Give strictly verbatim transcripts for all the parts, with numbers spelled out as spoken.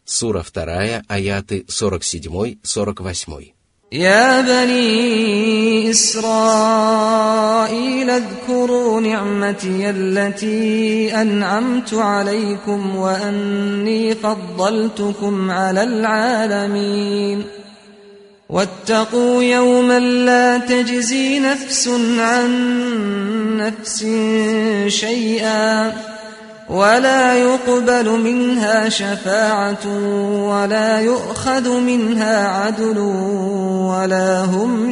Сура вторая, аяты сорок семь - сорок восемь. يا بني إسرائيل اذكروا نعمتي التي أنعمت عليكم وأني فضلتكم على العالمين واتقوا يوما لا تجزي نفس عن نفس شيئا ولا يقبل منها شفاعة ولا يؤخذ منها عدل ولا هم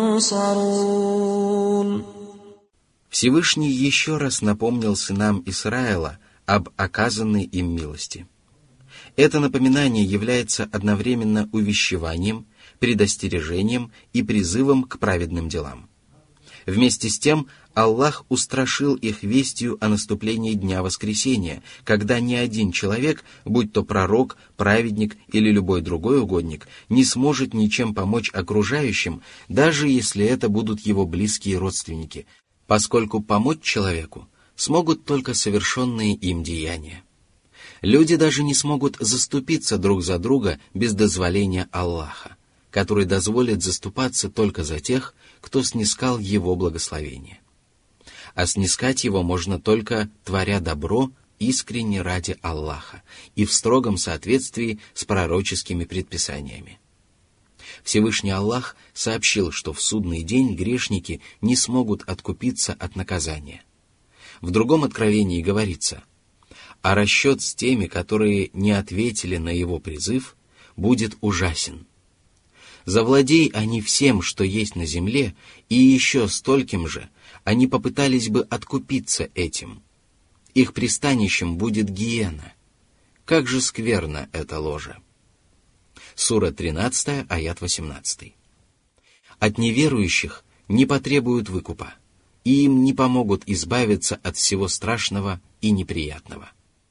ينصرون. Всевышний еще раз напомнил сынам Исраила об оказанной им милости. Это напоминание является одновременно увещеванием, предостережением и призывом к праведным делам. Вместе с тем Аллах устрашил их вестью о наступлении Дня Воскресения, когда ни один человек, будь то пророк, праведник или любой другой угодник, не сможет ничем помочь окружающим, даже если это будут его близкие родственники, поскольку помочь человеку смогут только совершенные им деяния. Люди даже не смогут заступиться друг за друга без дозволения Аллаха, который дозволит заступаться только за тех, кто снискал его благословение. А снискать его можно только творя добро искренне ради Аллаха и в строгом соответствии с пророческими предписаниями. Всевышний Аллах сообщил, что в судный день грешники не смогут откупиться от наказания. В другом откровении говорится: «А расчет с теми, которые не ответили на его призыв, будет ужасен. Завладей они всем, что есть на земле, и еще стольким же, они попытались бы откупиться этим. Их пристанищем будет гиена. Как же скверно это ложе». Сура тринадцатая, аят восемнадцатый. От неверующих не потребуют выкупа, и им не помогут избавиться от всего страшного и неприятного.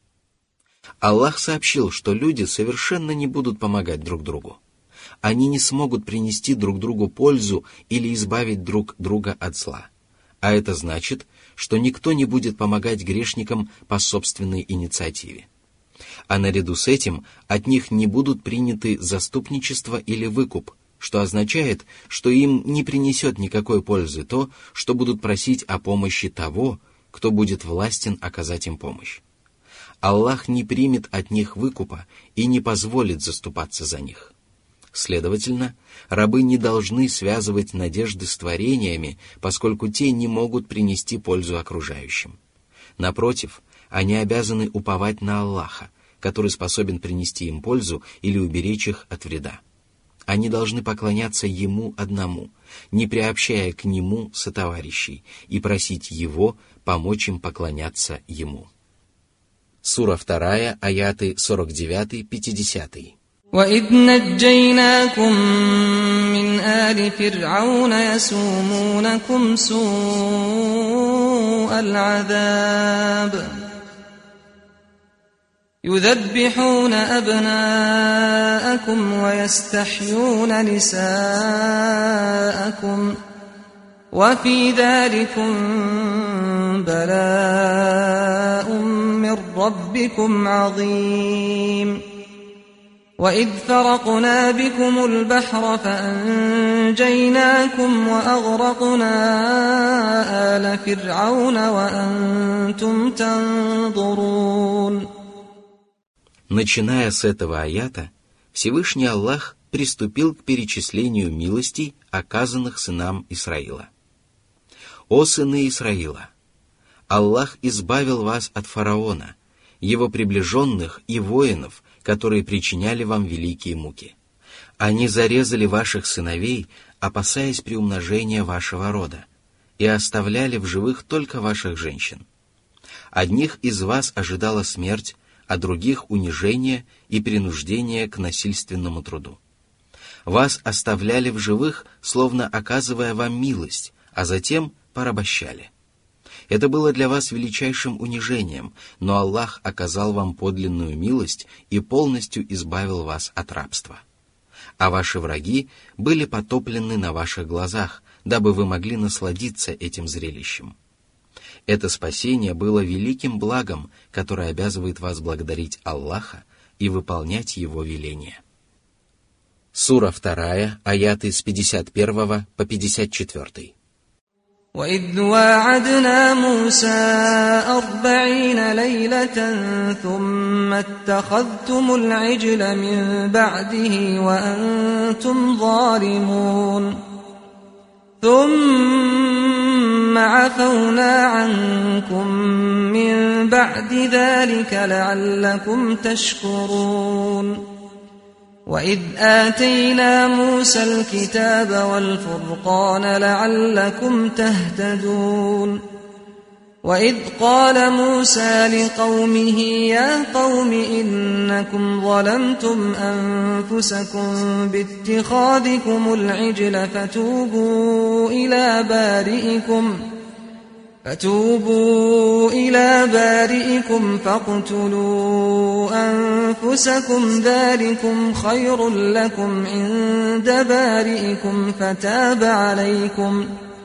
Аллах сообщил, что люди совершенно не будут помогать друг другу. Они не смогут принести друг другу пользу или избавить друг друга от зла. А это значит, что никто не будет помогать грешникам по собственной инициативе. А наряду с этим от них не будут приняты заступничество или выкуп, что означает, что им не принесет никакой пользы то, что будут просить о помощи того, кто будет властен оказать им помощь. Аллах не примет от них выкупа и не позволит заступаться за них. Следовательно, рабы не должны связывать надежды с творениями, поскольку те не могут принести пользу окружающим. Напротив, они обязаны уповать на Аллаха, который способен принести им пользу или уберечь их от вреда. Они должны поклоняться Ему одному, не приобщая к Нему сотоварищей, и просить Его помочь им поклоняться Ему. Сура вторая, аяты сорок девять - пятьдесят. وَإِذْ نَجَّيْنَاكُمْ مِنْ آلِ فِرْعَوْنَ يَسُومُونَكُمْ سُوءَ الْعَذَابِ يُذَبِّحُونَ أَبْنَاءَكُمْ وَيَسْتَحْيُونَ نِسَاءَكُمْ وَفِي ذَلِكُمْ بَلَاءٌ مِّن رَّبِّكُمْ عَظِيمٌ وَإِذْ فَرَقْنَا بِكُمُ الْبَحْرَ فَأَنْجَيْنَاكُمْ وَأَغْرَقْنَا آلَ فِرْعَوْنَ وَأَنْتُمْ تَنظُرُونَ. Начиная с этого аята, Всевышний Аллах приступил к перечислению милостей, оказанных сынам Исраила. «О сыны Исраила! Аллах избавил вас от фараона, его приближенных и воинов, которые причиняли вам великие муки. Они зарезали ваших сыновей, опасаясь приумножения вашего рода, и оставляли в живых только ваших женщин. Одних из вас ожидала смерть, а других — унижение и принуждение к насильственному труду. Вас оставляли в живых, словно оказывая вам милость, а затем порабощали. Это было для вас величайшим унижением, но Аллах оказал вам подлинную милость и полностью избавил вас от рабства. А ваши враги были потоплены на ваших глазах, дабы вы могли насладиться этим зрелищем. Это спасение было великим благом, которое обязывает вас благодарить Аллаха, и выполнять его веления. Сура вторая, аяты с пятьдесят первого по пятьдесят четвёртый. وَإِذْ وَاعَدْنَا مُوسَىٰ أَرْبَعِينَ لَيْلَةً ثُمَّ اتَّخَذْتُمُ الْعِجْلَ مِن بَعْدِهِ وَأَنْتُمْ ظَالِمُونَ ثُمَّ عَفَوْنَا عَنكُم مِّن بَعْدِ ذَلِكَ لَعَلَّكُمْ تَشْكُرُونَ وَإِذْ آتَيْنَا مُوسَى الْكِتَابَ وَالْفُرْقَانَ لَعَلَّكُمْ تَهْتَدُونَ وَإِذْ قَالَ مُوسَى لِقَوْمِهِ يَا قَوْمِ إِنَّكُمْ ظَلَمْتُمْ أَنفُسَكُمْ بِاتِّخَاذِكُمُ الْعِجْلَ فَتُوبُوا إِلَى بَارِئِكُمْ فَتُوبُوا إِلَى بَارِئِكُمْ فَاقْتُلُوا أَنفُسَكُمْ ذَلِكُمْ خَيْرٌ لَكُمْ عِندَ بَارِئِكُمْ فَتَابَ عَلَيْكُمْ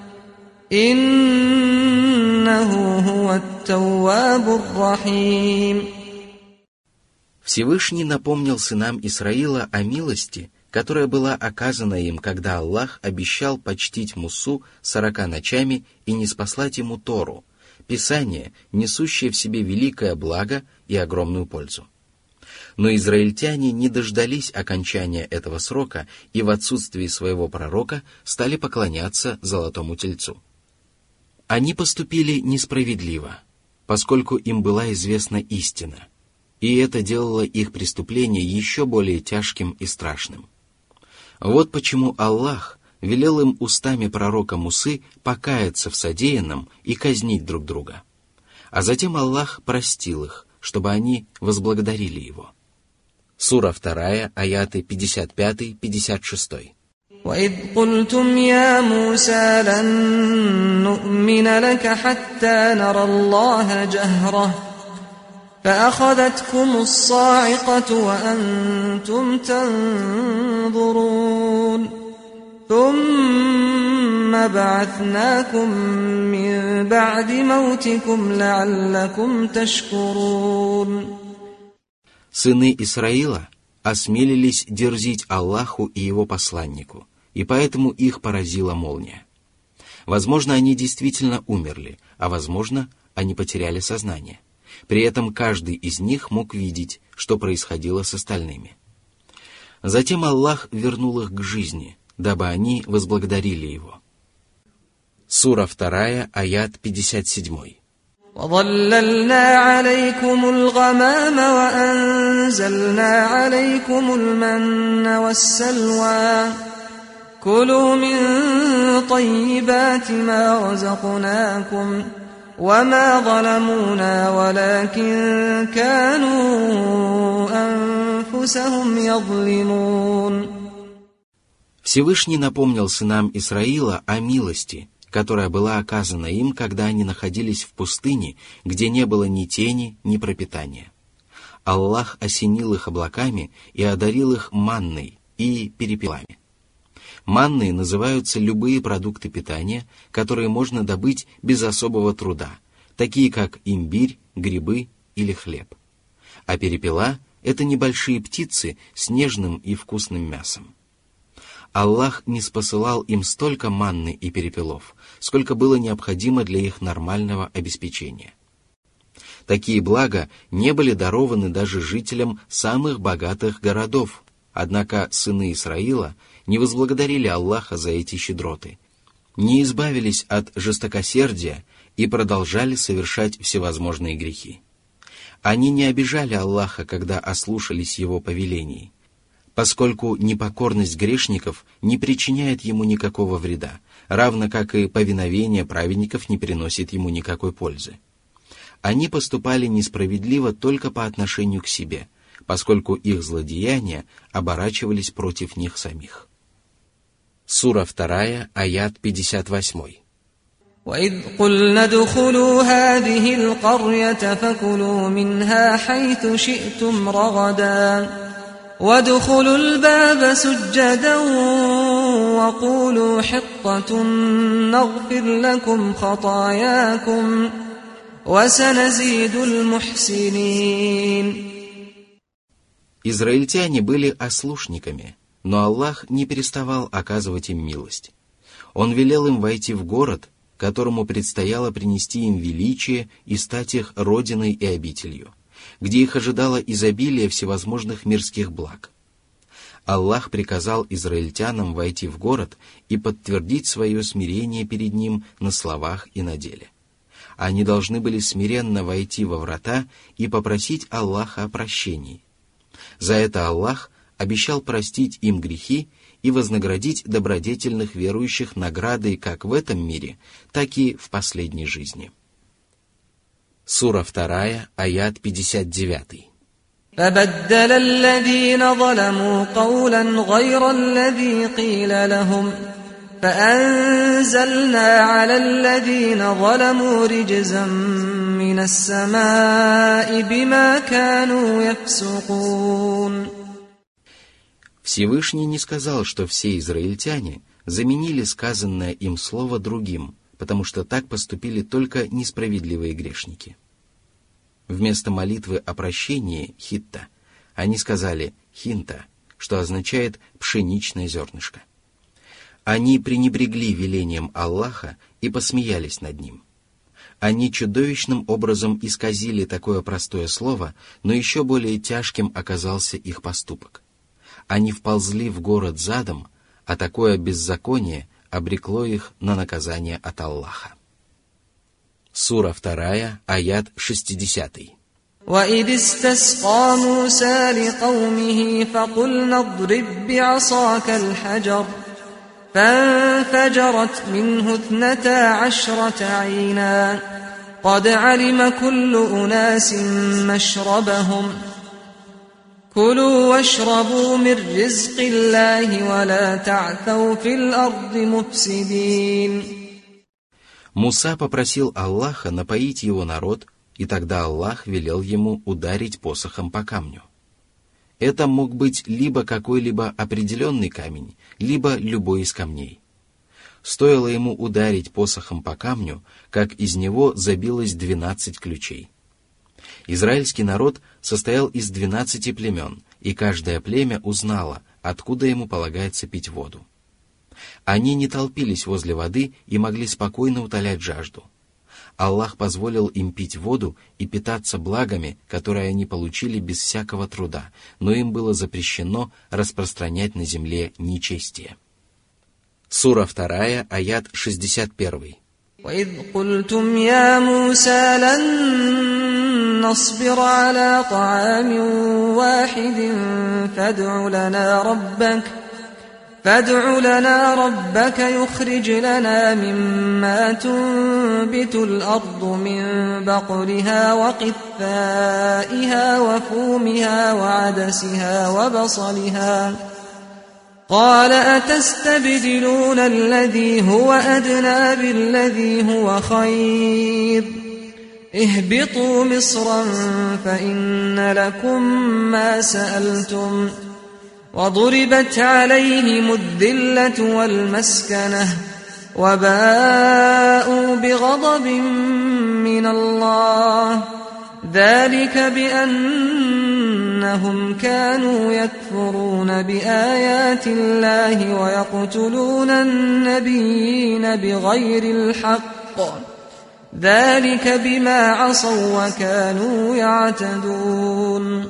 إِنَّهُ هُوَ التَّوَّابُ الرَّحِيمُ. Всевышний напомнил сынам Исраила о милости, которая была оказана им, когда Аллах обещал почтить Мусу сорока ночами и ниспослать ему Тору, Писание, несущее в себе великое благо и огромную пользу. Но израильтяне не дождались окончания этого срока и в отсутствии своего пророка стали поклоняться золотому тельцу. Они поступили несправедливо, поскольку им была известна истина, и это делало их преступление еще более тяжким и страшным. Вот почему Аллах велел им устами пророка Мусы покаяться в содеянном и казнить друг друга. А затем Аллах простил их, чтобы они возблагодарили его. Сура вторая, аяты пятьдесят пять - пятьдесят шесть. وَإِذْ قُلْتُمْ يَا مُوسَىٰ لَن نُّؤْمِنَ لَكَ حَتَّىٰ نَرَى اللَّهَ جَهْرَةً فَأَخَذَتْكُمُ الصَّاعِقَةُ وَأَنْتُمْ تَنظُرُونَ ثُمَّ بَعَثْنَاكُم مِّن بَعْدِ مَوْتِكُمْ لَعَلَّكُمْ تَشْكُرُونَ. Сыны Исраила осмелились дерзить Аллаху и его посланнику, и поэтому их поразила молния. Возможно, они действительно умерли, а возможно, они потеряли сознание. При этом каждый из них мог видеть, что происходило с остальными. Затем Аллах вернул их к жизни, дабы они возблагодарили его. Сура вторая, аят пятьдесят семь. وَظَلَّلْنَا عَلَيْكُمُ الْغَمَامَ وَأَنزَلْنَا عَلَيْكُمُ الْمَنَّ وَالسَّلْوَىٰ كُلُوا مِن طَيِّبَاتِ مَا رَزَقْنَاكُمْ وَمَا ظَلَمُونَا وَلَكِن كَانُوا أَنفُسَهُمْ يَظْلِمُونَ. Всевышний напомнил сынам Исраила о милости, которая была оказана им, когда они находились в пустыне, где не было ни тени, ни пропитания. Аллах осенил их облаками и одарил их манной и перепелами. Манной называются любые продукты питания, которые можно добыть без особого труда, такие как имбирь, грибы или хлеб. А перепела – это небольшие птицы с нежным и вкусным мясом. Аллах ниспосылал им столько манны и перепелов, сколько было необходимо для их нормального обеспечения. Такие блага не были дарованы даже жителям самых богатых городов, однако сыны Исраила не возблагодарили Аллаха за эти щедроты, не избавились от жестокосердия и продолжали совершать всевозможные грехи. Они не обижали Аллаха, когда ослушались Его повелений, поскольку непокорность грешников не причиняет ему никакого вреда, равно как и повиновение праведников не приносит ему никакой пользы. Они поступали несправедливо только по отношению к себе, поскольку их злодеяния оборачивались против них самих. Сура вторая, аят пятьдесят восемь. وَإِذْ قُلْنَا ادْخُلُوا هَٰذِهِ الْقَرْيَةَ فَكُلُوا مِنْهَا حَيْثُ شِئْتُمْ رَغَدًا وَادْخُلُوا الْبَابَ سُجَّدًا وَقُولُوا حِطَّةٌ نَغْفِرْ لَكُمْ خَطَايَاكُمْ وَسَنَزِيدُ الْمُحْسِنِينَ. Израильтяне были ослушниками, но Аллах не переставал оказывать им милость. Он велел им войти в город, которому предстояло принести им величие и стать их родиной и обителью, где их ожидало изобилие всевозможных мирских благ. Аллах приказал израильтянам войти в город и подтвердить свое смирение перед ним на словах и на деле. Они должны были смиренно войти во врата и попросить Аллаха о прощении. За это Аллах обещал простить им грехи и вознаградить добродетельных верующих наградой как в этом мире, так и в последней жизни. Сура вторая, аят пятьдесят девять. فبدل الذين ظلموا قولا غير الذي قيل لهم فأنزلنا على الذين ظلموا رجزا من السماء بما كانوا يفسقون. Всевышний не сказал, что все израильтяне заменили сказанное им слово другим, потому что так поступили только несправедливые грешники. Вместо молитвы о прощении хитта они сказали хинта, что означает пшеничное зернышко. Они пренебрегли велением Аллаха и посмеялись над ним. Они чудовищным образом исказили такое простое слово, но еще более тяжким оказался их поступок. Они вползли в город задом, а такое беззаконие обрекло их на наказание от Аллаха. Сура вторая, аят шестидесятый. وَإِذِ اسْتَسْقَى مُوسَى لِقَوْمِهِ فَقُلْنَا اضْرِبْ بِعَصَاكَ الْحَجَرَ فَانْفَجَرَتْ مِنْهُ اثْنَتَا عَشْرَةَ عَيْنًا قَدْ عَلِمَ كُلُّ أُنَاسٍ مَّشْرَبَهُمْ كُلُوا وَاشْرَبُوا مِن رِّزْقِ اللَّهِ وَلَا تَعْثَوْا فِي الْأَرْضِ مُفْسِدِينَ. Муса попросил Аллаха напоить его народ, и тогда Аллах велел ему ударить посохом по камню. Это мог быть либо какой-либо определенный камень, либо любой из камней. Стоило ему ударить посохом по камню, как из него забилось двенадцать ключей. Израильский народ состоял из двенадцати племен, и каждое племя узнало, откуда ему полагается пить воду. Они не толпились возле воды и могли спокойно утолять жажду. Аллах позволил им пить воду и питаться благами, которые они получили без всякого труда, но им было запрещено распространять на земле нечестие. Сура вторая, аят шестьдесят первый. وَإِذْ قُلْتُمْ يَا مُوسَى لَن نَّصْبِرَ عَلَىٰ طَعَامٍ وَاحِدٍ فَادْعُ لَنَا رَبَّكَ فادع لنا ربك يخرج لنا مما تنبت الأرض من بقلها وقثائها وفومها وعدسها وبصلها قال أتستبدلون الذي هو أدنى بالذي هو خير اهبطوا مصرا فإن لكم ما سألتم وضربت عليهم الذلة والمسكنة وباءوا بغضب من الله ذلك بأنهم كانوا يكفرون بآيات الله ويقتلون النبيين بغير الحق ذلك بما عصوا وكانوا يعتدون.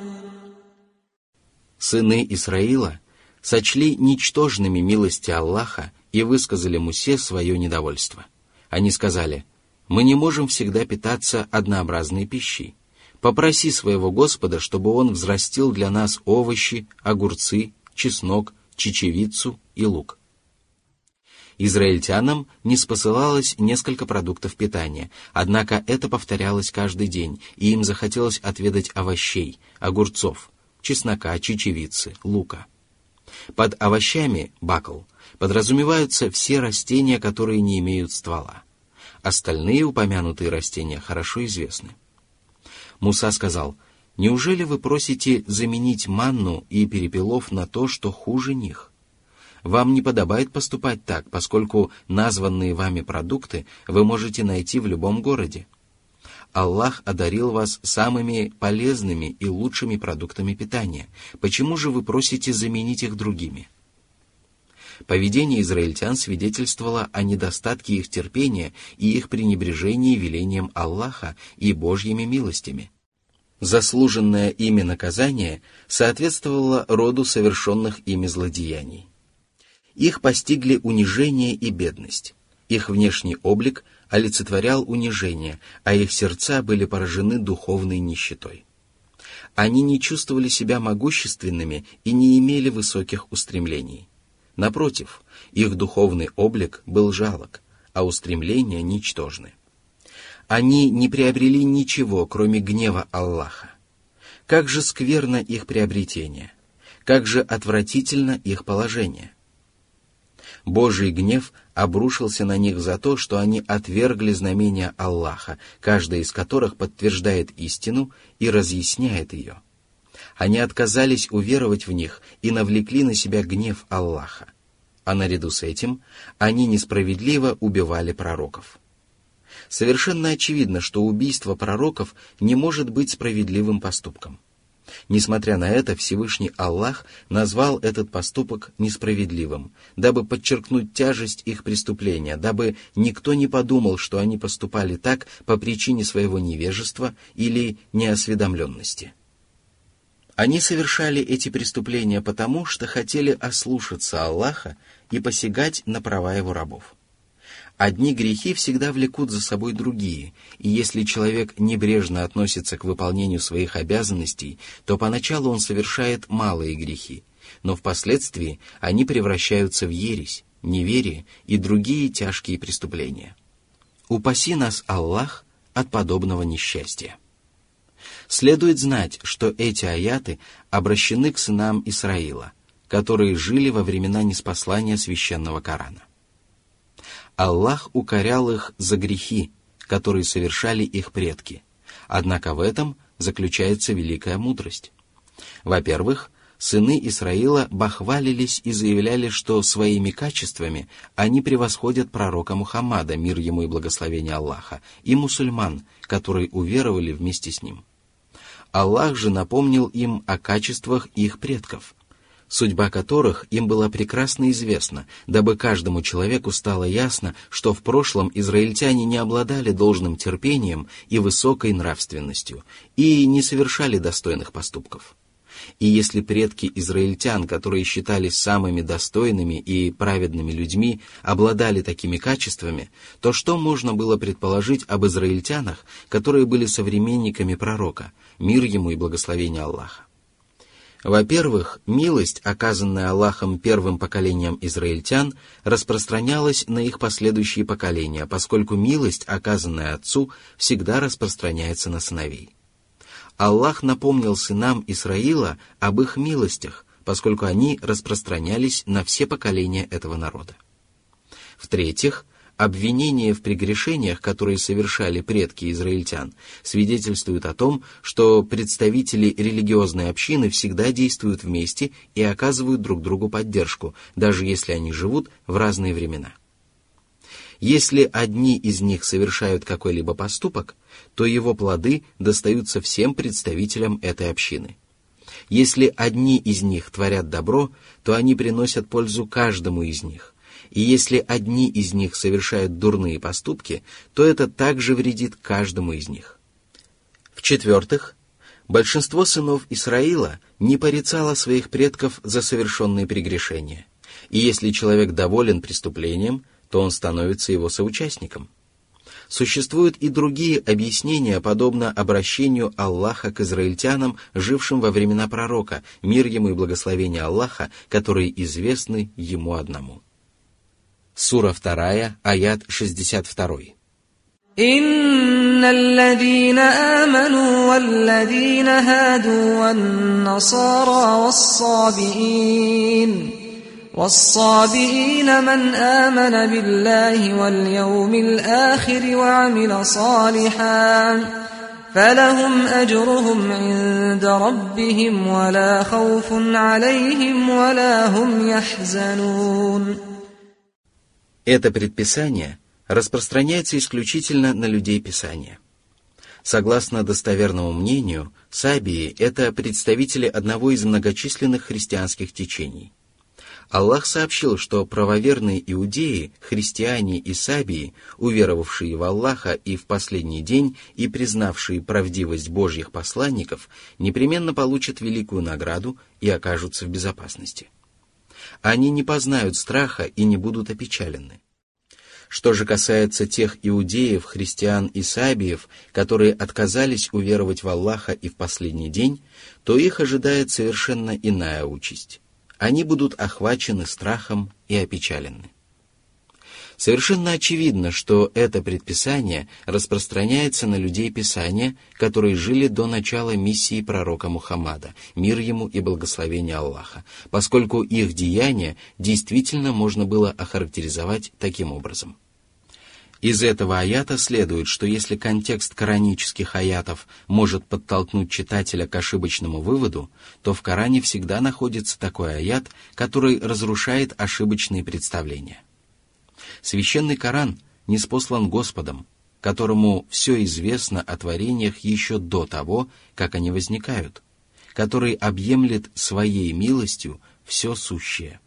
Сыны Исраила сочли ничтожными милости Аллаха и высказали Мусе свое недовольство. Они сказали: «Мы не можем всегда питаться однообразной пищей. Попроси своего Господа, чтобы Он взрастил для нас овощи, огурцы, чеснок, чечевицу и лук». Израильтянам ниспосылалось несколько продуктов питания, однако это повторялось каждый день, и им захотелось отведать овощей, огурцов, чеснока, чечевицы, лука. Под овощами, бакл, подразумеваются все растения, которые не имеют ствола. Остальные упомянутые растения хорошо известны. Муса сказал: «Неужели вы просите заменить манну и перепелов на то, что хуже них? Вам не подобает поступать так, поскольку названные вами продукты вы можете найти в любом городе. Аллах одарил вас самыми полезными и лучшими продуктами питания. Почему же вы просите заменить их другими? Поведение израильтян свидетельствовало о недостатке их терпения и их пренебрежении велением Аллаха и Божьими милостями. Заслуженное ими наказание соответствовало роду совершенных ими злодеяний. Их постигли унижение и бедность. Их внешний облик олицетворял унижение, а их сердца были поражены духовной нищетой. Они не чувствовали себя могущественными и не имели высоких устремлений. Напротив, их духовный облик был жалок, а устремления ничтожны. Они не приобрели ничего, кроме гнева Аллаха. Как же скверно их приобретение! Как же отвратительно их положение! Божий гнев обрушился на них за то, что они отвергли знамения Аллаха, каждое из которых подтверждает истину и разъясняет ее. Они отказались уверовать в них и навлекли на себя гнев Аллаха. А наряду с этим они несправедливо убивали пророков. Совершенно очевидно, что убийство пророков не может быть справедливым поступком. Несмотря на это, Всевышний Аллах назвал этот поступок несправедливым, дабы подчеркнуть тяжесть их преступления, дабы никто не подумал, что они поступали так по причине своего невежества или неосведомленности. Они совершали эти преступления потому, что хотели ослушаться Аллаха и посягать на права его рабов. Одни грехи всегда влекут за собой другие, и если человек небрежно относится к выполнению своих обязанностей, то поначалу он совершает малые грехи, но впоследствии они превращаются в ересь, неверие и другие тяжкие преступления. Упаси нас, Аллах, от подобного несчастья. Следует знать, что эти аяты обращены к сынам Исраила, которые жили во времена ниспослания священного Корана. Аллах укорял их за грехи, которые совершали их предки, однако в этом заключается великая мудрость. Во-первых, сыны Исраила бахвалились и заявляли, что своими качествами они превосходят пророка Мухаммада, мир ему и благословение Аллаха, и мусульман, которые уверовали вместе с ним. Аллах же напомнил им о качествах их предков, судьба которых им была прекрасно известна, дабы каждому человеку стало ясно, что в прошлом израильтяне не обладали должным терпением и высокой нравственностью, и не совершали достойных поступков. И если предки израильтян, которые считались самыми достойными и праведными людьми, обладали такими качествами, то что можно было предположить об израильтянах, которые были современниками пророка, мир ему и благословение Аллаха? Во-первых, милость, оказанная Аллахом первым поколением израильтян, распространялась на их последующие поколения, поскольку милость, оказанная отцу, всегда распространяется на сыновей. Аллах напомнил сынам Исраила об их милостях, поскольку они распространялись на все поколения этого народа. В-третьих, обвинения в прегрешениях, которые совершали предки израильтян, свидетельствуют о том, что представители религиозной общины всегда действуют вместе и оказывают друг другу поддержку, даже если они живут в разные времена. Если одни из них совершают какой-либо поступок, то его плоды достаются всем представителям этой общины. Если одни из них творят добро, то они приносят пользу каждому из них. И если одни из них совершают дурные поступки, то это также вредит каждому из них. В-четвертых, большинство сынов Исраила не порицало своих предков за совершенные прегрешения. И если человек доволен преступлением, то он становится его соучастником. Существуют и другие объяснения, подобно обращению Аллаха к израильтянам, жившим во времена пророка, мир ему и благословение Аллаха, которые известны ему одному. Сура вторая, аят шестьдесят два. إن الذين آمنوا والذين هادوا والنصارى والصابئين والصابئين من آمن بالله واليوم الآخر وعمل صالحا فلهم أجرهم عند ربهم ولا خوف عليهم ولا هم يحزنون. Это предписание распространяется исключительно на людей Писания. Согласно достоверному мнению, сабии — это представители одного из многочисленных христианских течений. Аллах сообщил, что правоверные иудеи, христиане и сабии, уверовавшие в Аллаха и в последний день и признавшие правдивость Божьих посланников, непременно получат великую награду и окажутся в безопасности. Они не познают страха и не будут опечалены. Что же касается тех иудеев, христиан и сабиев, которые отказались уверовать в Аллаха и в последний день, то их ожидает совершенно иная участь. Они будут охвачены страхом и опечалены. Совершенно очевидно, что это предписание распространяется на людей Писания, которые жили до начала миссии пророка Мухаммада, мир ему и благословение Аллаха, поскольку их деяния действительно можно было охарактеризовать таким образом. Из этого аята следует, что если контекст коранических аятов может подтолкнуть читателя к ошибочному выводу, то в Коране всегда находится такой аят, который разрушает ошибочные представления. Священный Коран ниспослан Господом, которому все известно о творениях еще до того, как они возникают, который объемлет своей милостью все сущее.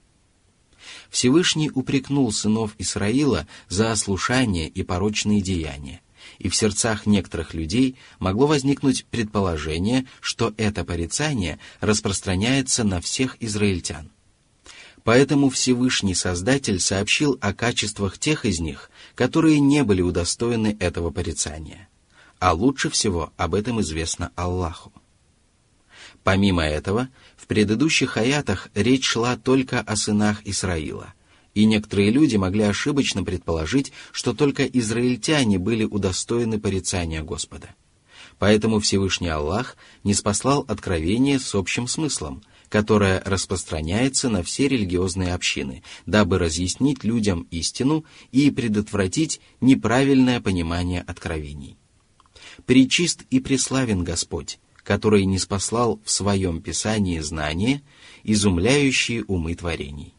Всевышний упрекнул сынов Исраила за ослушание и порочные деяния, и в сердцах некоторых людей могло возникнуть предположение, что это порицание распространяется на всех израильтян. Поэтому Всевышний Создатель сообщил о качествах тех из них, которые не были удостоены этого порицания. А лучше всего об этом известно Аллаху. Помимо этого, в предыдущих аятах речь шла только о сынах Исраила, и некоторые люди могли ошибочно предположить, что только израильтяне были удостоены порицания Господа. Поэтому Всевышний Аллах ниспослал откровение с общим смыслом, которое распространяется на все религиозные общины, дабы разъяснить людям истину и предотвратить неправильное понимание откровений. Пречист и преславен Господь, который ниспослал в своем Писании знания, изумляющие умы творений.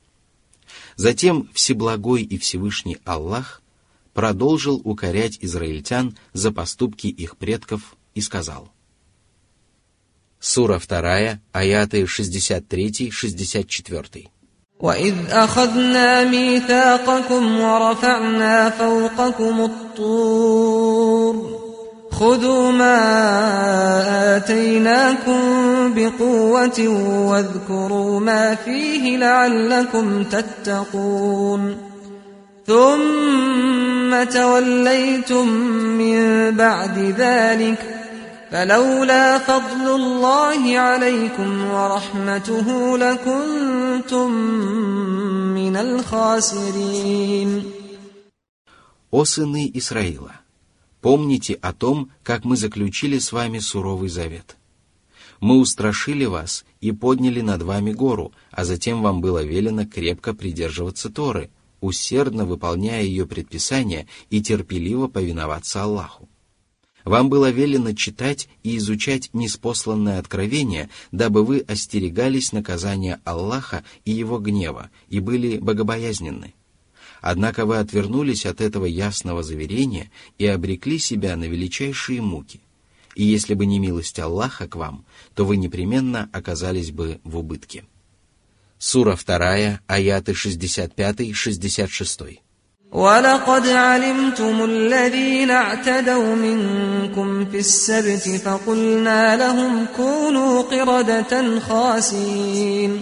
Затем Всеблагой и Всевышний Аллах продолжил укорять израильтян за поступки их предков и сказал. Сура вторая, аяты шестьдесят три шестьдесят четыре. وَإِذْ أَخَذْنَا مِيثَاقَكُمْ وَرَفَعْنَا فَوْقَكُمُ الطُّورَ خُذُوا مَا آتَيْنَاكُمْ بِقُوَّةٍ وَاذْكُرُوا مَا فِيهِ لَعَلَّكُمْ تَتَّقُونَ ثُمَّ تَوَلَّيْتُمْ مِنْ بَعْدِ ذَلِكَ فلولا فضل الله عليكم ورحمته لكنتم من الخاسرين. О сыны Исраила! Помните о том, как мы заключили с вами суровый завет. Мы устрашили вас и подняли над вами гору, а затем вам было велено крепко придерживаться Торы, усердно выполняя ее предписания и терпеливо повиноваться Аллаху. Вам было велено читать и изучать ниспосланное откровение, дабы вы остерегались наказания Аллаха и его гнева и были богобоязненны. Однако вы отвернулись от этого ясного заверения и обрекли себя на величайшие муки. И если бы не милость Аллаха к вам, то вы непременно оказались бы в убытке. Сура вторая, аяты шестьдесят пять шестьдесят шесть. وَلَقَدْ عَلِمْتُمُ الَّذِينَ اعْتَدَوْا مِنْكُمْ فِي السَّبْتِ فَقُلْنَا لَهُمْ كُونُوا قِرَدَةً خَاسِئِينَ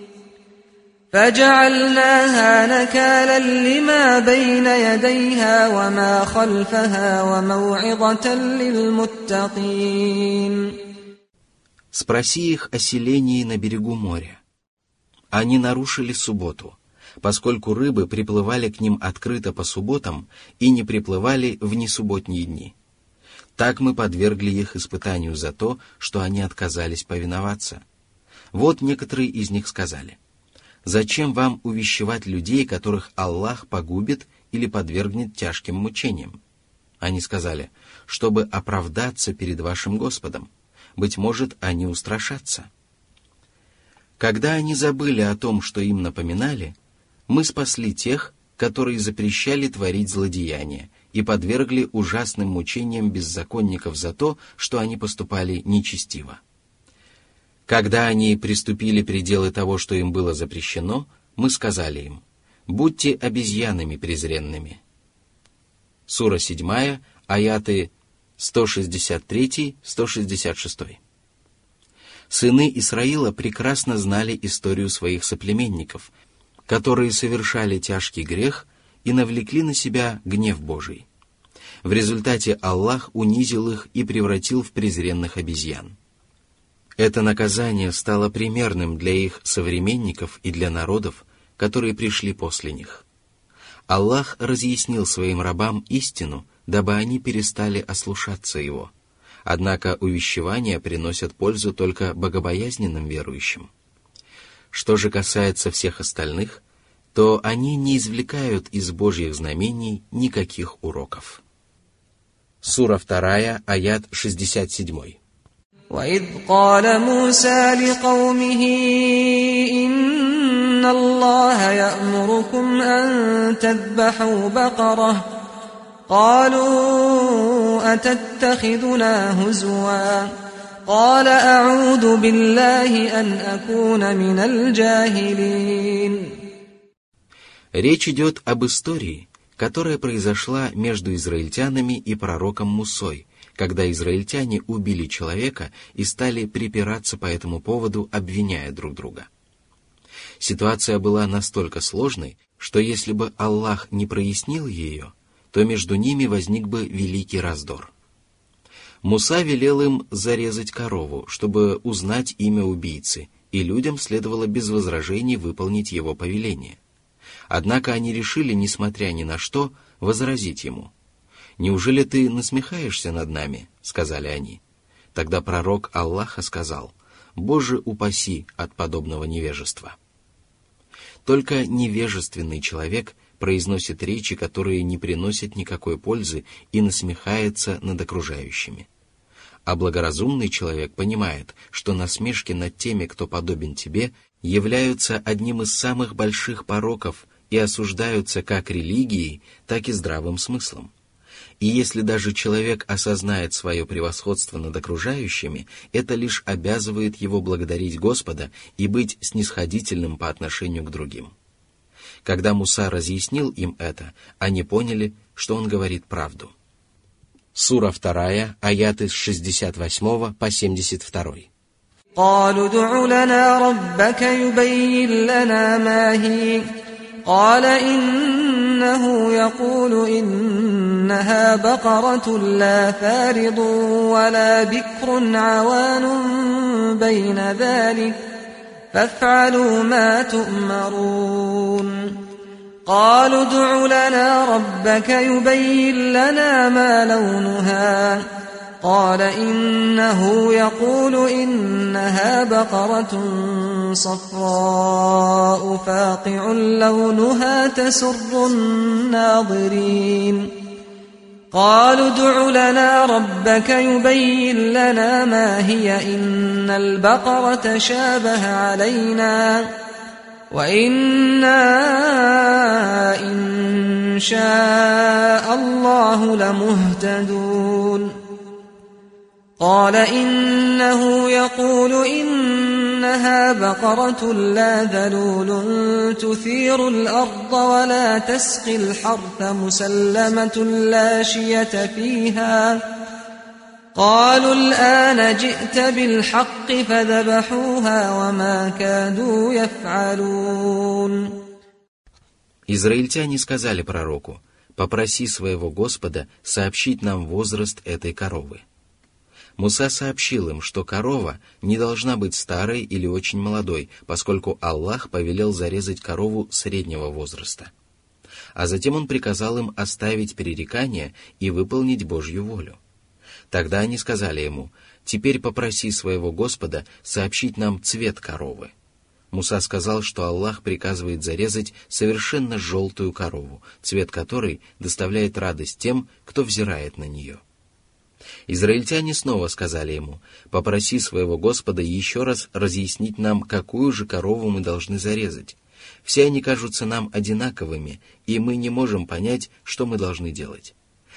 فَجَعَلْنَاهَا نَكَالًا لِمَا بَيْنَ يَدَيْهَا وَمَا خَلْفَهَا وَمَوْعِظَةً لِلْمُتَّقِينَ. Спроси их о селении на берегу моря. Они нарушили субботу, поскольку рыбы приплывали к ним открыто по субботам и не приплывали в несубботние дни. Так мы подвергли их испытанию за то, что они отказались повиноваться. Вот некоторые из них сказали: «Зачем вам увещевать людей, которых Аллах погубит или подвергнет тяжким мучениям?» Они сказали: «Чтобы оправдаться перед вашим Господом. Быть может, они устрашатся». Когда они забыли о том, что им напоминали, мы спасли тех, которые запрещали творить злодеяния, и подвергли ужасным мучениям беззаконников за то, что они поступали нечестиво. Когда они приступили пределы того, что им было запрещено, мы сказали им: «Будьте обезьянами презренными». Сура седьмая, аяты сто шестьдесят три - сто шестьдесят шесть. Сыны Исраила прекрасно знали историю своих соплеменников, которые совершали тяжкий грех и навлекли на себя гнев Божий. В результате Аллах унизил их и превратил в презренных обезьян. Это наказание стало примерным для их современников и для народов, которые пришли после них. Аллах разъяснил своим рабам истину, дабы они перестали ослушаться Его. Однако увещевания приносят пользу только богобоязненным верующим. Что же касается всех остальных, то они не извлекают из Божьих знамений никаких уроков. Сура вторая, аят шестьдесят семь. وَإِذْ قَالَ مُوسَى لِقَوْمِهِ إِنَّ اللَّهَ يَأْمُرُكُمْ أَن تَذْبَحُوا بَقَرَةً قَالُوا أَتَتَّخِذُنَا هُزُوًا قَالَ أَعُوذُ بِاللَّهِ أَنْ أَكُونَ مِنَ الْجَاهِلِينَ. Речь идет об истории, которая произошла между израильтянами и пророком Мусой, когда израильтяне убили человека и стали припираться по этому поводу, обвиняя друг друга. Ситуация была настолько сложной, что если бы Аллах не прояснил ее, то между ними возник бы великий раздор. Муса велел им зарезать корову, чтобы узнать имя убийцы, и людям следовало без возражений выполнить его повеление. Однако они решили, несмотря ни на что, возразить ему. «Неужели ты насмехаешься над нами?» — сказали они. Тогда пророк Аллаха сказал: «Боже, упаси от подобного невежества». Только невежественный человек произносит речи, которые не приносят никакой пользы, и насмехается над окружающими. А благоразумный человек понимает, что насмешки над теми, кто подобен тебе, являются одним из самых больших пороков и осуждаются как религией, так и здравым смыслом. И если даже человек осознает свое превосходство над окружающими, это лишь обязывает его благодарить Господа и быть снисходительным по отношению к другим. Когда Муса разъяснил им это, они поняли, что он говорит правду. Сура вторая, аяты с шестьдесят восьмого по семьдесят второй. قالوا ادع لنا ربك يبين لنا ما هي قال إنه يقول إنها بقرة لا فارض ولا بكر عوان بين ذلك فافعلوا ما تؤمرون قالوا ادع لنا ربك يبين لنا ما لونها قال إنه يقول إنها بقرة صفراء فاقع لونها تسر الناظرين قالوا ادع لنا ربك يبين لنا ما هي إن البقرة شابه علينا وإنا إن شاء الله لمهتدون قال إنه يقول إنها بقرة لا ذلول تثير الأرض ولا تسقي الحرث مسلمة لا شية فيها قالوا الآن جئت بالحق فذبحوها وما كادوا يفعلون. Израильтяне сказали пророку: «Попроси своего Господа сообщить нам возраст этой коровы». Муса сообщил им, что корова не должна быть старой или очень молодой, поскольку Аллах повелел зарезать корову среднего возраста. А затем он приказал им оставить пререкания и выполнить Божью волю. Тогда они сказали ему: «Теперь попроси своего Господа сообщить нам цвет коровы». Муса сказал, что Аллах приказывает зарезать совершенно желтую корову, цвет которой доставляет радость тем, кто взирает на нее. Израильтяне снова сказали ему: «Попроси своего Господа еще раз разъяснить нам, какую же корову мы должны зарезать. Все они кажутся нам одинаковыми, и мы не можем понять, что мы должны делать».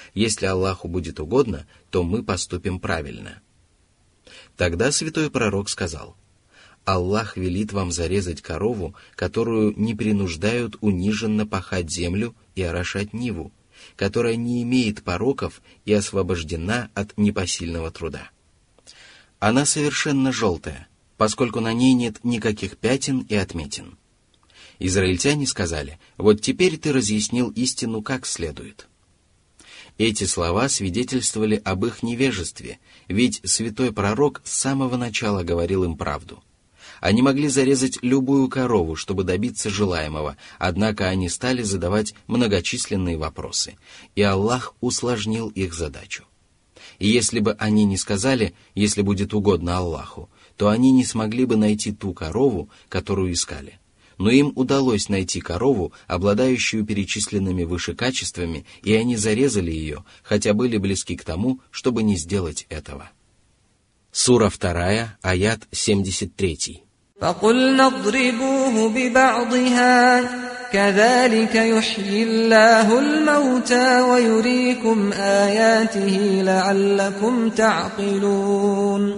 Если Аллаху будет угодно, то мы поступим правильно». Тогда святой пророк сказал: «Аллах велит вам зарезать корову, которую не принуждают униженно пахать землю и орошать ниву, которая не имеет пороков и освобождена от непосильного труда. Она совершенно желтая, поскольку на ней нет никаких пятен и отметин». Израильтяне сказали: «Вот теперь ты разъяснил истину как следует». Эти слова свидетельствовали об их невежестве, ведь святой пророк с самого начала говорил им правду. Они могли зарезать любую корову, чтобы добиться желаемого, однако они стали задавать многочисленные вопросы, и Аллах усложнил их задачу. И если бы они не сказали «если будет угодно Аллаху», то они не смогли бы найти ту корову, которую искали. Но им удалось найти корову, обладающую перечисленными выше качествами, и они зарезали ее, хотя были близки к тому, чтобы не сделать этого. Сура вторая, аят семьдесят три. فَقُلْنَا اضْرِبُوهُ بِبَعْضِهَا كَذَلِكَ يُحْيِي اللَّهُ الْمَوْتَى وَيُرِيكُمْ آيَاتِهِ لَعَلَّكُمْ تَعْقِلُونَ.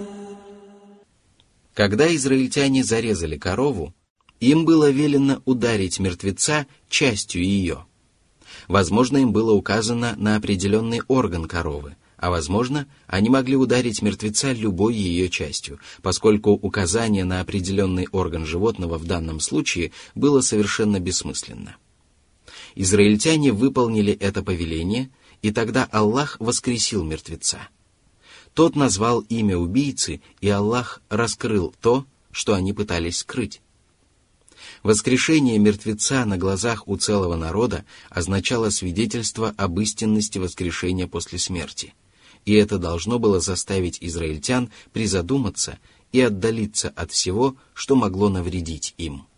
Когда израильтяне зарезали корову, им было велено ударить мертвеца частью ее. Возможно, им было указано на определенный орган коровы, а возможно, они могли ударить мертвеца любой ее частью, поскольку указание на определенный орган животного в данном случае было совершенно бессмысленно. Израильтяне выполнили это повеление, и тогда Аллах воскресил мертвеца. Тот назвал имя убийцы, и Аллах раскрыл то, что они пытались скрыть. Воскрешение мертвеца на глазах у целого народа означало свидетельство об истинности воскрешения после смерти, и это должно было заставить израильтян призадуматься и отдалиться от всего, что могло навредить им.